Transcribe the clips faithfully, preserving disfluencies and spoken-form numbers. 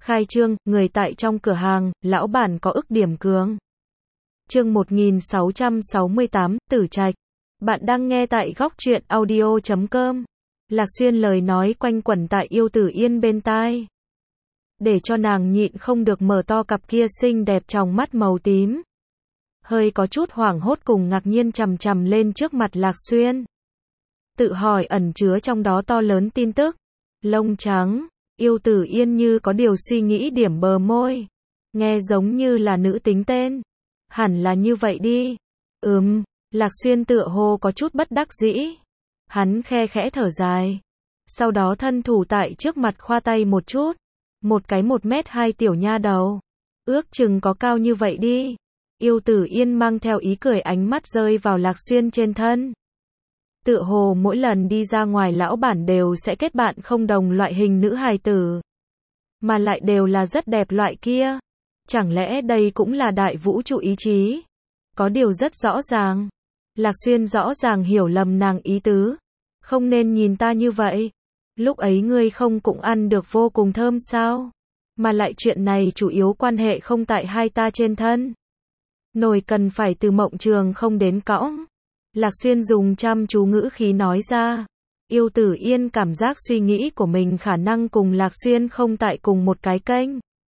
Khai trương, người tại trong cửa hàng, lão bản có ức điểm cường. Chương một nghìn sáu trăm sáu mươi tám, Tử Trạch. Bạn đang nghe tại góc truyện audio chấm com. Lạc Xuyên lời nói quanh quẩn tại Yêu Tử Yên bên tai, để cho nàng nhịn không được mở to cặp kia xinh đẹp tròng mắt màu tím. Hơi có chút hoảng hốt cùng ngạc nhiên chằm chằm lên trước mặt Lạc Xuyên. Tự hỏi ẩn chứa trong đó to lớn tin tức. Lông trắng, Yêu Tử Yên như có điều suy nghĩ điểm bờ môi. Nghe giống như là nữ tính tên. Hẳn là như vậy đi. Ừm, Lạc Xuyên tựa hồ có chút bất đắc dĩ. Hắn khe khẽ thở dài. Sau đó thân thủ tại trước mặt khoa tay một chút. Một cái một mét hai tiểu nha đầu. Ước chừng có cao như vậy đi. Yêu Tử Yên mang theo ý cười ánh mắt rơi vào Lạc Xuyên trên thân. Tựa hồ mỗi lần đi ra ngoài lão bản đều sẽ kết bạn không đồng loại hình nữ hài tử. Mà lại đều là rất đẹp loại kia. Chẳng lẽ đây cũng là đại vũ trụ ý chí? Có điều rất rõ ràng. Lạc Xuyên rõ ràng hiểu lầm nàng ý tứ. Không nên nhìn ta như vậy. Lúc ấy ngươi không cũng ăn được vô cùng thơm sao? Mà lại chuyện này chủ yếu quan hệ không tại hai ta trên thân. Nồi cần phải từ mộng trường không đến cõng. Lạc Xuyên dùng chăm chú ngữ khí nói ra. Yêu Tử Yên cảm giác suy nghĩ của mình khả năng cùng Lạc Xuyên không tại cùng một cái kênh.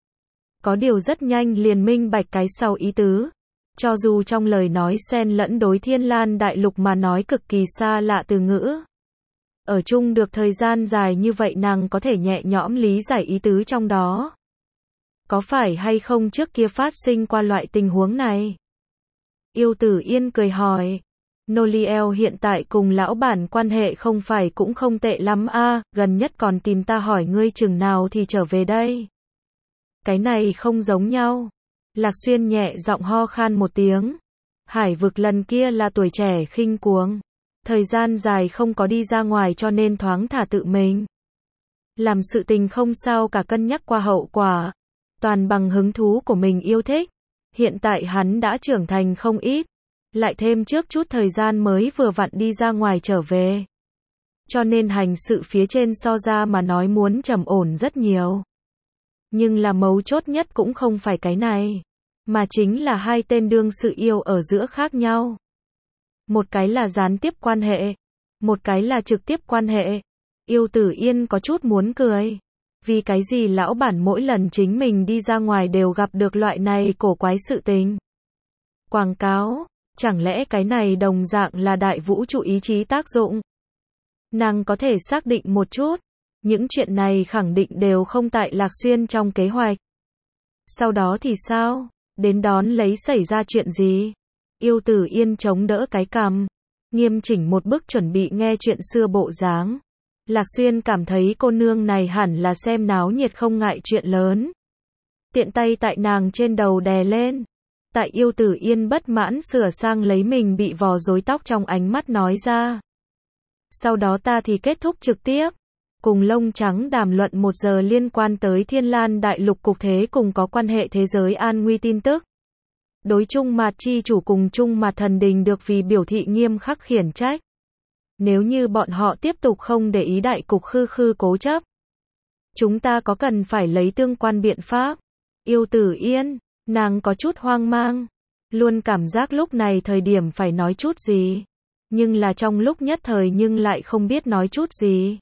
Có điều rất nhanh liền minh bạch cái sau ý tứ. Cho dù trong lời nói xen lẫn đối Thiên Lan Đại Lục mà nói cực kỳ xa lạ từ ngữ. Ở chung được thời gian dài như vậy nàng có thể nhẹ nhõm lý giải ý tứ trong đó. Có phải hay không trước kia phát sinh qua loại tình huống này? Yêu Tử Yên cười hỏi. Noliel hiện tại cùng lão bản quan hệ không phải cũng không tệ lắm a, à, gần nhất còn tìm ta hỏi ngươi chừng nào thì trở về đây. Cái này không giống nhau. Lạc Xuyên nhẹ giọng ho khan một tiếng. Hải vực lần kia là tuổi trẻ khinh cuồng. Thời gian dài không có đi ra ngoài cho nên thoáng thả tự mình. Làm sự tình không sao cả cân nhắc qua hậu quả. Toàn bằng hứng thú của mình yêu thích. Hiện tại hắn đã trưởng thành không ít. Lại thêm trước chút thời gian mới vừa vặn đi ra ngoài trở về. Cho nên hành sự phía trên so ra mà nói muốn trầm ổn rất nhiều. Nhưng là mấu chốt nhất cũng không phải cái này. Mà chính là hai tên đương sự yêu ở giữa khác nhau. Một cái là gián tiếp quan hệ. Một cái là trực tiếp quan hệ. Yêu Tử Yên có chút muốn cười. Vì cái gì lão bản mỗi lần chính mình đi ra ngoài đều gặp được loại này cổ quái sự tình. Quảng cáo. Chẳng lẽ cái này đồng dạng là đại vũ trụ ý chí tác dụng? Nàng có thể xác định một chút. Những chuyện này khẳng định đều không tại Lạc Xuyên trong kế hoạch. Sau đó thì sao? Đến đón lấy xảy ra chuyện gì? Yêu Tử Yên chống đỡ cái cằm. Nghiêm chỉnh một bức chuẩn bị nghe chuyện xưa bộ dáng. Lạc Xuyên cảm thấy cô nương này hẳn là xem náo nhiệt không ngại chuyện lớn. Tiện tay tại nàng trên đầu đè lên. Tại Yêu Tử Yên bất mãn sửa sang lấy mình bị vò rối tóc trong ánh mắt nói ra. Sau đó ta thì kết thúc trực tiếp. Cùng Lông Trắng đàm luận một giờ liên quan tới Thiên Lan Đại Lục cục thế cùng có quan hệ thế giới an nguy tin tức. Đối Trung Mạt chi chủ cùng Trung Mạt thần đình được vì biểu thị nghiêm khắc khiển trách. Nếu như bọn họ tiếp tục không để ý đại cục khư khư cố chấp. Chúng ta có cần phải lấy tương quan biện pháp. Yêu Tử Yên. Nàng có chút hoang mang. Luôn cảm giác lúc này thời điểm phải nói chút gì. Nhưng là trong lúc nhất thời nhưng lại không biết nói chút gì.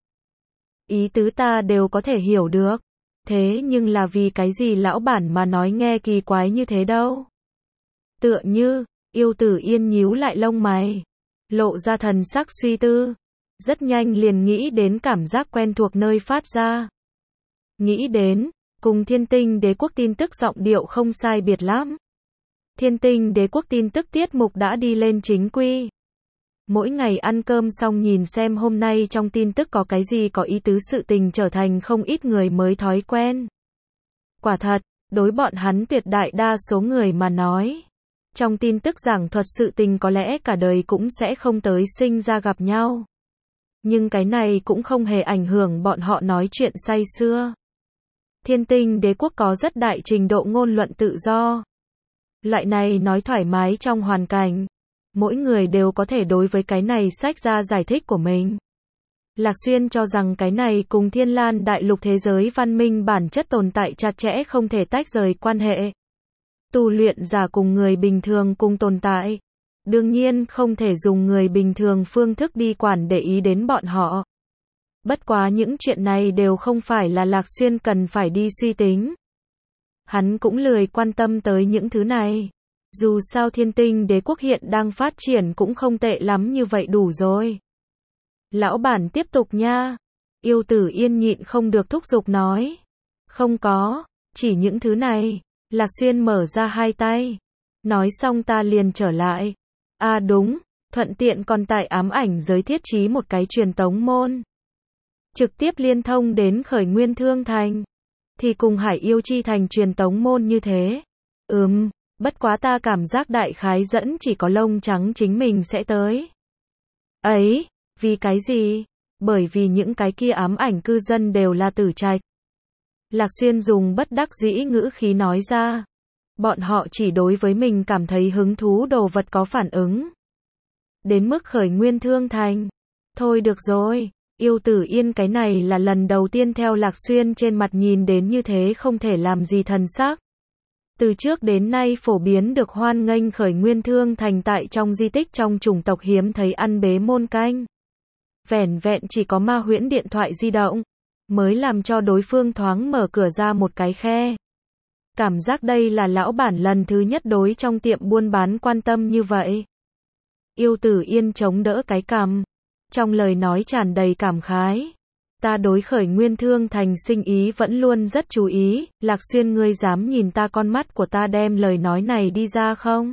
Ý tứ ta đều có thể hiểu được. Thế nhưng là vì cái gì lão bản mà nói nghe kỳ quái như thế đâu. Tựa như, Yêu Tử Yên nhíu lại lông mày. Lộ ra thần sắc suy tư. Rất nhanh liền nghĩ đến cảm giác quen thuộc nơi phát ra. Nghĩ đến. Cùng Thiên Tinh Đế Quốc tin tức giọng điệu không sai biệt lắm. Thiên Tinh Đế Quốc tin tức tiết mục đã đi lên chính quy. Mỗi ngày ăn cơm xong nhìn xem hôm nay trong tin tức có cái gì có ý tứ sự tình trở thành không ít người mới thói quen. Quả thật, đối bọn hắn tuyệt đại đa số người mà nói. Trong tin tức giảng thuật sự tình có lẽ cả đời cũng sẽ không tới sinh ra gặp nhau. Nhưng cái này cũng không hề ảnh hưởng bọn họ nói chuyện say sưa. Thiên Tinh Đế Quốc có rất đại trình độ ngôn luận tự do. Loại này nói thoải mái trong hoàn cảnh. Mỗi người đều có thể đối với cái này sách ra giải thích của mình. Lạc Xuyên cho rằng cái này cùng Thiên Lan đại lục thế giới văn minh bản chất tồn tại chặt chẽ không thể tách rời quan hệ. Tu luyện giả cùng người bình thường cùng tồn tại. Đương nhiên không thể dùng người bình thường phương thức đi quản để ý đến bọn họ. Bất quá những chuyện này đều không phải là Lạc Xuyên cần phải đi suy tính. Hắn cũng lười quan tâm tới những thứ này. Dù sao Thiên Tinh Đế quốc hiện đang phát triển cũng không tệ lắm như vậy đủ rồi. Lão bản tiếp tục nha. Yêu Tử Yên nhịn không được thúc giục nói. Không có, chỉ những thứ này. Lạc Xuyên mở ra hai tay. Nói xong ta liền trở lại. À đúng, thuận tiện còn tại ám ảnh giới thiết trí một cái truyền tống môn. Trực tiếp liên thông đến Khởi Nguyên Thương Thành. Thì cùng Hải Yêu Chi Thành truyền tống môn như thế. Ừm, bất quá ta cảm giác đại khái dẫn chỉ có lông trắng chính mình sẽ tới. Ấy, vì cái gì? Bởi vì những cái kia ám ảnh cư dân đều là tử trạch. Lạc Xuyên dùng bất đắc dĩ ngữ khí nói ra. Bọn họ chỉ đối với mình cảm thấy hứng thú đồ vật có phản ứng. Đến mức Khởi Nguyên Thương Thành. Thôi được rồi, Yêu Tử Yên cái này là lần đầu tiên theo Lạc Xuyên trên mặt nhìn đến như thế không thể làm gì thần sắc. Từ trước đến nay phổ biến được hoan nghênh Khởi Nguyên Thương Thành tại trong di tích trong chủng tộc hiếm thấy ăn bế môn canh. Vẻn vẹn chỉ có Ma Huyễn điện thoại di động, mới làm cho đối phương thoáng mở cửa ra một cái khe. Cảm giác đây là lão bản lần thứ nhất đối trong tiệm buôn bán quan tâm như vậy. Yêu Tử Yên chống đỡ cái cằm, trong lời nói tràn đầy cảm khái. Ta đối Khởi Nguyên Thương Thành sinh ý vẫn luôn rất chú ý, Lạc Xuyên ngươi dám nhìn ta con mắt của ta đem lời nói này đi ra không?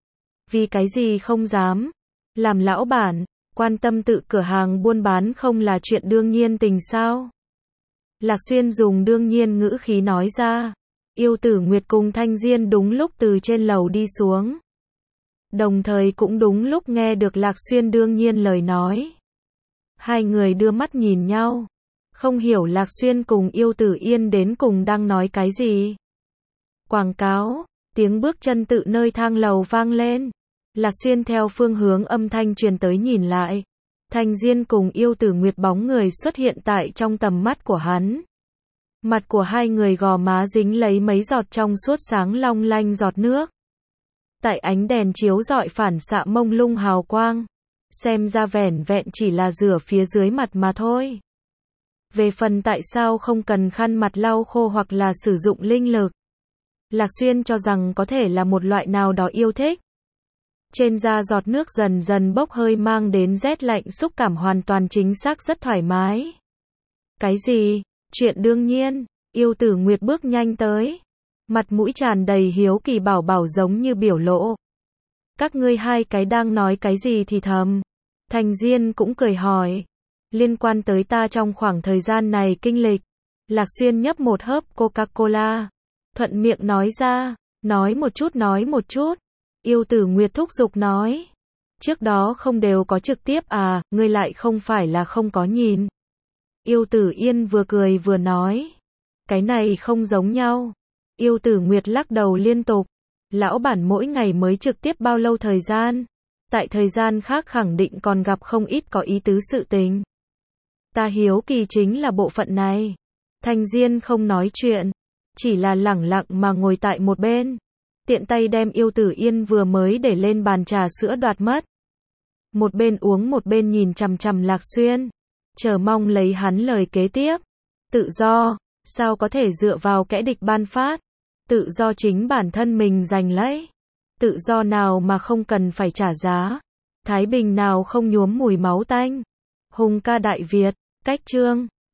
Vì cái gì không dám? Làm lão bản, quan tâm tự cửa hàng buôn bán không là chuyện đương nhiên tình sao? Lạc Xuyên dùng đương nhiên ngữ khí nói ra. Yêu Tử Nguyệt cùng Thanh Diên đúng lúc từ trên lầu đi xuống. Đồng thời cũng đúng lúc nghe được Lạc Xuyên đương nhiên lời nói. Hai người đưa mắt nhìn nhau. Không hiểu Lạc Xuyên cùng Yêu Tử Yên đến cùng đang nói cái gì. Quảng cáo, tiếng bước chân tự nơi thang lầu vang lên. Lạc Xuyên theo phương hướng âm thanh truyền tới nhìn lại. Thanh Diên cùng Yêu Tử Nguyệt bóng người xuất hiện tại trong tầm mắt của hắn. Mặt của hai người gò má dính lấy mấy giọt trong suốt sáng long lanh giọt nước. Tại ánh đèn chiếu rọi phản xạ mông lung hào quang. Xem ra vẻn vẹn chỉ là rửa phía dưới mặt mà thôi. Về phần tại sao không cần khăn mặt lau khô hoặc là sử dụng linh lực. Lạc Xuyên cho rằng có thể là một loại nào đó yêu thích. Trên da giọt nước dần dần bốc hơi mang đến rét lạnh xúc cảm hoàn toàn chính xác rất thoải mái. Cái gì? Chuyện đương nhiên, Yêu Tử Nguyệt bước nhanh tới. Mặt mũi tràn đầy hiếu kỳ bảo bảo giống như biểu lộ. Các ngươi hai cái đang nói cái gì thì thầm. Thanh Diên cũng cười hỏi. Liên quan tới ta trong khoảng thời gian này kinh lịch. Lạc Xuyên nhấp một hớp Coca-Cola. Thuận miệng nói ra. Nói một chút nói một chút. Yêu Tử Nguyệt thúc giục nói. Trước đó không đều có trực tiếp à, ngươi lại không phải là không có nhìn. Yêu Tử Yên vừa cười vừa nói. Cái này không giống nhau. Yêu Tử Nguyệt lắc đầu liên tục. Lão bản mỗi ngày mới trực tiếp bao lâu thời gian. Tại thời gian khác khẳng định còn gặp không ít có ý tứ sự tình. Ta hiếu kỳ chính là bộ phận này. Thanh Diên không nói chuyện. Chỉ là lẳng lặng mà ngồi tại một bên. Tiện tay đem Yêu Tử Yên vừa mới để lên bàn trà sữa đoạt mất. Một bên uống một bên nhìn chằm chằm Lạc Xuyên. Chờ mong lấy hắn lời kế tiếp. Tự do, sao có thể dựa vào kẻ địch ban phát. Tự do chính bản thân mình giành lấy. Tự do nào mà không cần phải trả giá. Thái bình nào không nhuốm mùi máu tanh. Hùng ca Đại Việt, cách chương.